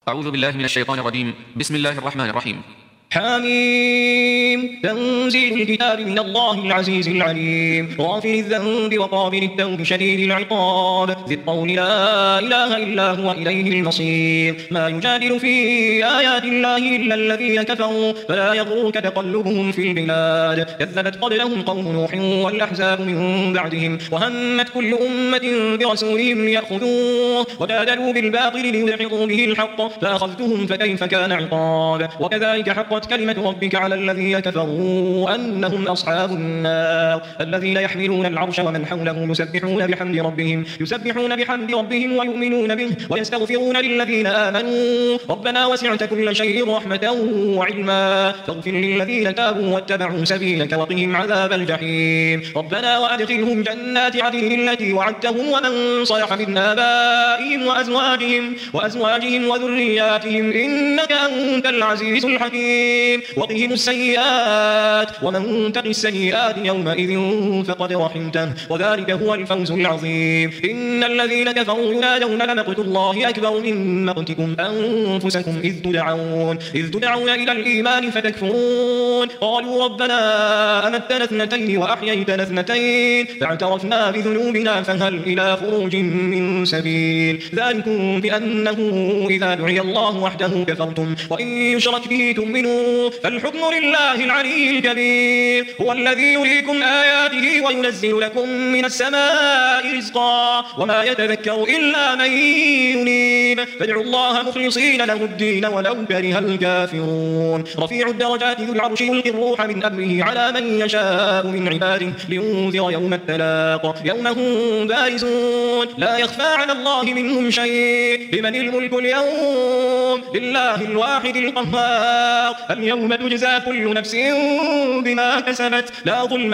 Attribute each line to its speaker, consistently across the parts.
Speaker 1: أعوذ بالله من الشيطان الرجيم. بسم الله الرحمن الرحيم.
Speaker 2: حميم تنزيل الكتاب من الله العزيز العليم غافر الذنب وقابل التوب شديد العقاب ذي الطول لا إله إلا هو إليه المصير ما يجادل في آيات الله إلا الذين كفروا فلا يغرك تقلبهم في البلاد كذبت قبلهم قوم نوح والأحزاب من بعدهم وهمت كل أمة برسولهم ليأخذوه وجادلوا بالباطل ليدحضوا به الحق فأخذتهم فكيف كان عقاب وكذلك حقت كلمة ربك على الذين كفروا أنهم أصحاب النار الذين يحملون العرش ومن حوله يسبحون بحمد ربهم ويؤمنون به ويستغفرون للذين آمنوا ربنا وسعت كل شيء رحمة وعلما فاغفر للذين تابوا واتبعوا سبيلك وقهم عذاب الجحيم ربنا وأدخلهم جنات عدن التي وعدتهم ومن صلح من آبائهم وأزواجهم وذرياتهم إنك أنت العزيز الحكيم وقهم السيئات ومن تق السيئات يومئذ فقد رحمته وذلك هو الفوز العظيم إن الذين كفروا ينادون لمقت الله أكبر من مقتكم أنفسكم إذ تدعون إلى الإيمان فتكفرون قالوا ربنا أمتنا اثنتين وأحييتنا اثنتين فاعترفنا بذنوبنا فهل إلى خروج من سبيل ذلكم بأنه إذا دعي الله وحده كفرتم وإن يشرك به تؤمنون فالحكم لله العلي الكبير هو الذي يريكم آياته وينزل لكم من السماء رزقا وما يتذكر إلا من ينيب فادعوا الله مخلصين له الدين ولو كره الكافرون رفيع الدرجات ذو العرش يلقي الروح من أمره على من يشاء من عباده لينذر يوم التلاق يوم هم بارزون لا يخفى على الله منهم شيء لمن الملك اليوم لله الواحد القهار اليوم تجزى كل نفس بما كسبت لا ظلم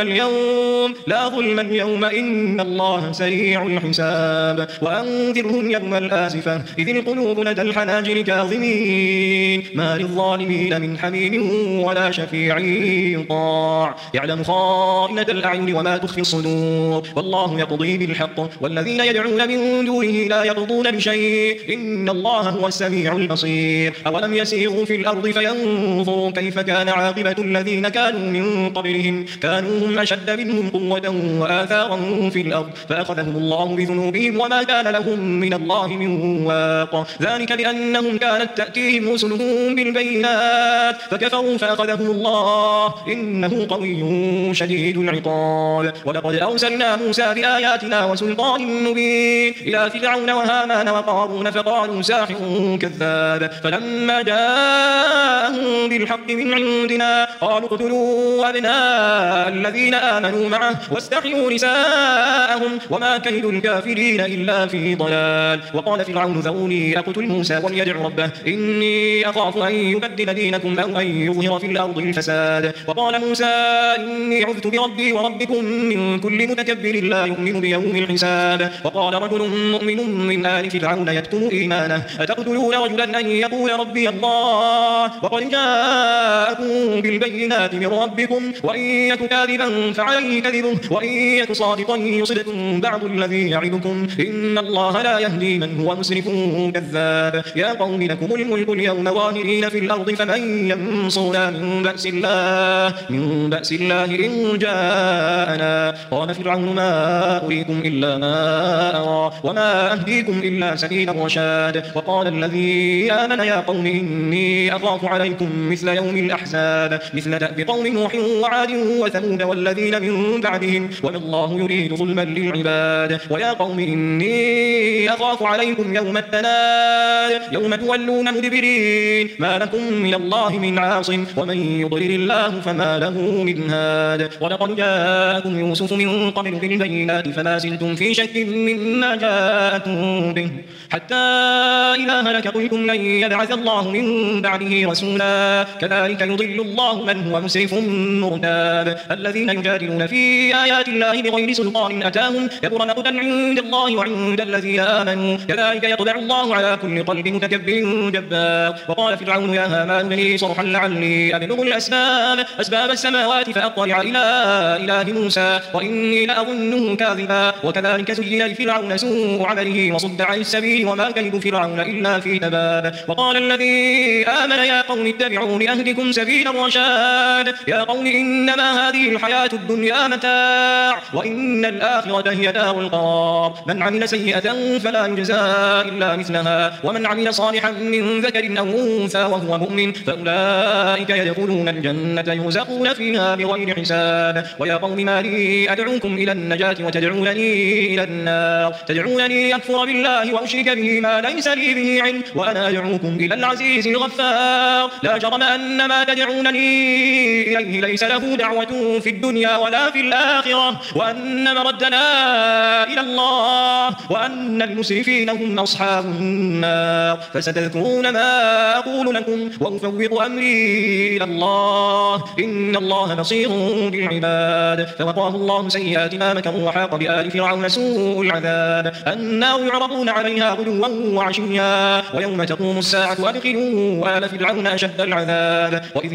Speaker 2: اليوم إن الله سريع الحساب وأنذرهم يوم الآزفة إذ القلوب لدى الحناجر كاظمين ما للظالمين من حميم ولا شفيع يطاع يعلم خائنة الأعين وما تخفي الصدور والله يقضي بالحق والذين يدعون من دونه لا يقضون بشيء إن الله هو السميع البصير أولم يسيروا في الأرض فينظروا كيف كان عاقبة الذين كانوا من قبلهم كانوا هم أشد منهم قوة وآثارا في الأرض فأخذهم الله بذنوبهم وما كان لهم من الله من واق ذلك بأنهم كانت تأتيهم رسلهم بالبينات فكفروا فأخذهم الله إنه قوي شديد العقاب ولقد أرسلنا موسى بآياتنا وسلطان مبين إلى فرعون وهامان وقارون فقالوا ساحر كذاب فلما جاءهم بالحق من عندنا قالوا اقتلوا أبناء الذين آمنوا معه واستحيوا نساءهم وما كيد الكافرين إلا في ضلال وقال فرعون ذروني أقتل موسى وليدع ربه إني أخاف أن يبدل دينكم أو أن يظهر في الأرض الفساد وقال موسى إني عذت بربي وربكم من كل متكبر لا يؤمن بيوم الحساب وقال رجل مؤمن من آل فرعون يكتم إيمانه أتقتلون رجلا أن يقول ربي الله وقد جاءكم بالبينات من ربكم وإن يك كاذبا فعليه كذبه وإن يك صادقا يصدكم بعض الذي يعدكم إن الله لا يهدي من هو مسرف كذاب يا قوم لكم الملك اليوم ظاهرين في الأرض فمن ينصرنا من بأس الله إن جاءنا قال فرعون ما أريكم إلا ما أرى وما أهديكم إلا سبيل الرشاد وقال الذي آمن يا قوم إني أخاف عليكم مثل يوم الأحزاب مثل دأب قوم نوح وعاد وثمود والذين من بعدهم وما الله يريد ظلما للعباد ويا قوم إني أخاف عليكم يوم التناد يوم تولون مدبرين ما لكم من الله من عاصم ومن يضلل الله فما له من هاد ولقد جاءكم يوسف من قبل بالبينات فما زلتم في شك مما جاءكم به حتى إذا هلك قلتم لن يبعث الله من بعده رسولا كذلك يضل الله من هو مسرف مرتاب الذين يجادلون في آيات الله بغير سلطان أتاهم كبر مقتا عند الله وعند الذين آمنوا كذلك يطبع الله على كل قلب متكبر جبار وقال فرعون يا هامان لي صرحا لعلي أبلغ أسباب السماوات فأطلع إلى إله موسى وإني لأظنه كاذبا وكذلك زين لفرعون سوء عمله وصد عن السبيل وما كيد فرعون إلا في تباب وقال الذي آمن يا قوم اتبعون أهدكم سبيل الرشاد يا قوم إنما هذه الحياة الدنيا متاع وإن الآخرة هي دار القرار من عمل سيئة فلا يجزى إلا مثلها ومن عمل صالحا من ذكر أو أنثى وهو مؤمن فأولئك يدخلون الجنة يرزقون فيها بغير حساب ويا قوم ما لي أدعوكم إلى النجاة وتدعونني إلى النار تدعونني أكفر بالله وأشرك به ما ليس لي به علم وأنا أدعوكم إلى العزيز الغفار لا جرم أن ما تدعونني إليه ليس له دعوة في الدنيا ولا في الآخرة وأن مردنا إلى الله وأن المسرفين هم أصحاب النار فستذكرون ما أقول لكم وأفوض أمري إلى الله إن الله بصير بالعباد فوقاه الله سيئات ما مكروا وحاق بآل فرعون سوء العذاب النار يعرضون عليها غدوا وعشيا ويوم تقوم الساعة أدخلوا آل فرعون أشد العذاب وإذ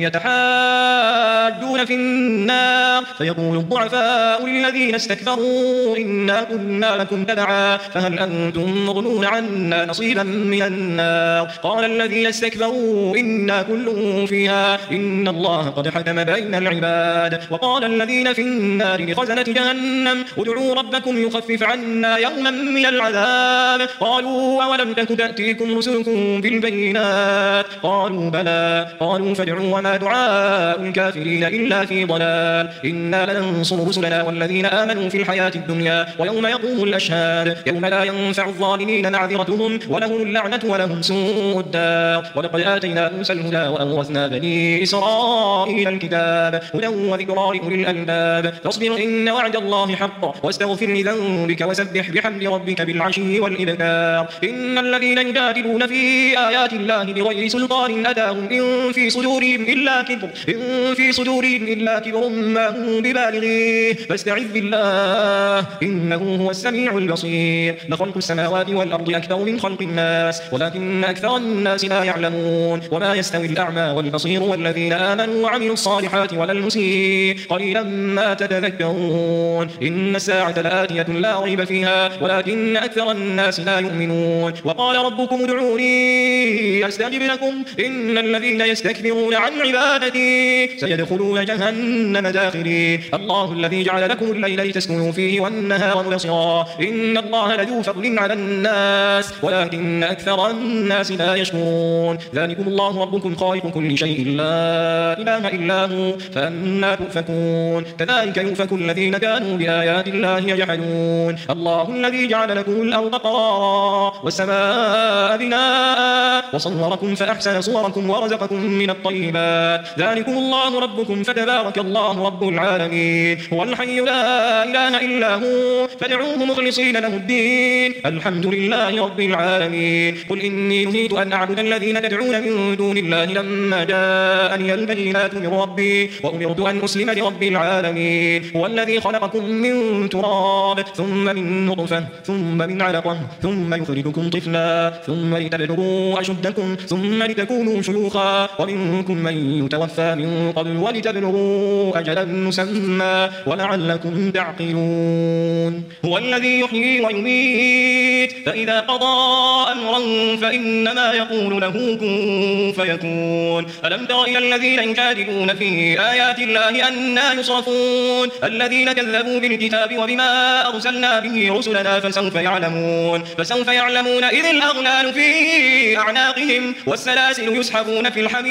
Speaker 2: يتحاجون في النار فيقول الضعفاء للذين استكبروا إنا كنا لكم تبعا فهل أنتم مغنون عنا نصيبا من النار قال الذين استكبروا إنا كل فيها إن الله قد حكم بين العباد وقال الذين في النار لخزنة جهنم ادعوا ربكم يخفف عنا يوما من العذاب قالوا أولم تك تأتيكم رسلكم بالبينات قالوا بلى قالوا فادعوا وما دعاء الكافرين إلا في ضلال إنا لننصر رسلنا والذين آمنوا في الحياة الدنيا ويوم يقوم الأشهاد يوم لا ينفع الظالمين معذرتهم ولهم اللعنة ولهم سوء الدار ولقد آتينا موسى الهدى وأورثنا بني إسرائيل الكتاب هدى وذكرى لأولي الألباب فاصبر إن وعد الله حق واستغفر لذنبك وسبح بحمد ربك بالعشي والإبكار إن الذين يجادلون في آيات الله بغير سلطان أتاهم إن في صدورهم إلا كبر ما هم ببالغيه فاستعذ بالله إنه هو السميع البصير لخلق السماوات والأرض أكثر من خلق الناس ولكن أكثر الناس لا يعلمون وما يستوي الأعمى والبصير والذين آمنوا وعملوا الصالحات ولا المسيء قليلا ما تتذكرون إن الساعة لآتية لا ريب فيها ولكن أكثر الناس لا يؤمنون وقال ربكم ادعوني أستجب لكم إن الذين يستكبرون عن عبادتي سيدخلون جهنم داخرين الله الذي جعل لكم الليل لتسكنوا فيه والنهار مبصرا إن الله لذو فضل على الناس ولكن أكثر الناس لا يشكرون ذلكم الله ربكم خالق كل شيء لا إله إلا هو فأنا تؤفكون كذلك يؤفك الذين كانوا بآيات الله يجحدون الله الذي جعل لكم الأرض قرارا والسماء بناء وصوركم فأحسن صوركم ورزقكم من الطيبات ذلكم الله ربكم فتبارك الله رب العالمين هو الحي لا إله إلا هو فادعوه مخلصين له الدين الحمد لله رب العالمين قل إني نهيت أن أعبد الذين تدعون من دون الله لما جاءني البينات من ربي وأمرت أن أسلم لرب العالمين هو الذي خلقكم من تراب ثم من نطفة ثم من علقة ثم يخرجكم طفلا ثم لتبلغوا أشدكم ثم لتكونوا شيوخا ومنكم من يتوفى من قبل ولتبلغوا أجلا مسمى ولعلكم تعقلون هو الذي يحيي ويميت فإذا قضى أمرا فإنما يقول له كن فيكون ألم تر إلى الذين يجادلون في آيات الله أنى يصرفون الذين كذبوا بالكتاب وبما أرسلنا به رسلنا فسوف يعلمون إذ الأغلال في أعناقهم والسلاسل يسحبون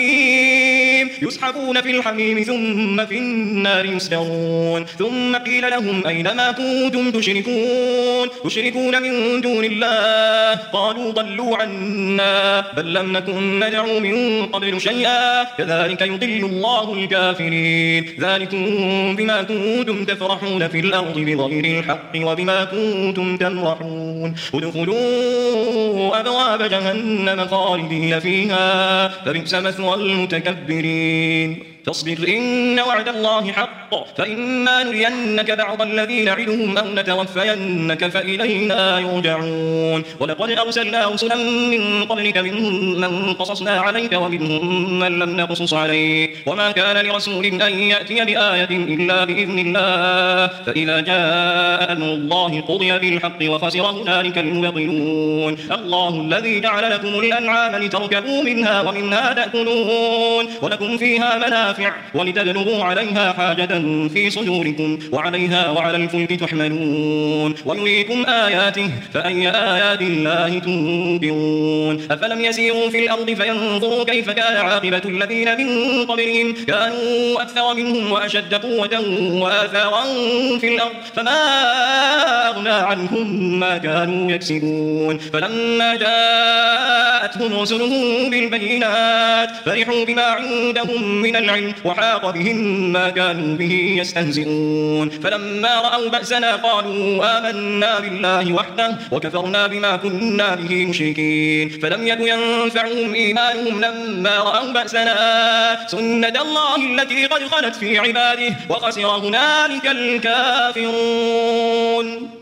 Speaker 2: في الحميم ثم في النار يسجرون ثم قيل لهم أين ما كنتم تشركون من دون الله قالوا ضلوا عنا بل لم نكن ندعو من قبل شيئا كذلك يضل الله الكافرين ذلكم بما كنتم تفرحون في الأرض بغير الحق وبما كنتم تمرحون ادخلوا أبواب جهنم خالدين فيها فبئس مثوى المتكبرين فاصبر إن وعد الله حق فإما نرينك بعض الذي نعدهم أو نتوفينك فإلينا يرجعون ولقد أرسلنا رسلا من قبلك منهم من قصصنا عليك ومنهم من لم نقصص عليك وما كان لرسول أن يأتي بآية إلا بإذن الله فإذا جاء أمر الله قضي بالحق وخسر هنالك المبطلون الله الذي جعل لكم الأنعام لتركبوا منها ومنها تأكلون ولكم فيها منافع ولتبلغوا عليها حاجة في صدوركم وعليها وعلى الفلك تحملون ويريكم آياته فأي آيات الله تنكرون أفلم يسيروا في الأرض فينظروا كيف كان عاقبة الذين من قبلهم كانوا أكثر منهم وأشد قوة وآثارا في الأرض فما أغنى عنهم ما كانوا يكسبون فلما جاءتهم رسلهم بالبينات فرحوا بما عندهم من العلم وحاق بهم ما كانوا به يستهزئون فلما رأوا بأسنا قالوا آمنا بالله وحده وكفرنا بما كنا به مشركين فلم يكن ينفعهم إيمانهم لما رأوا بأسنا سنة الله التي قد خلت في عباده وخسر هنالك الكافرون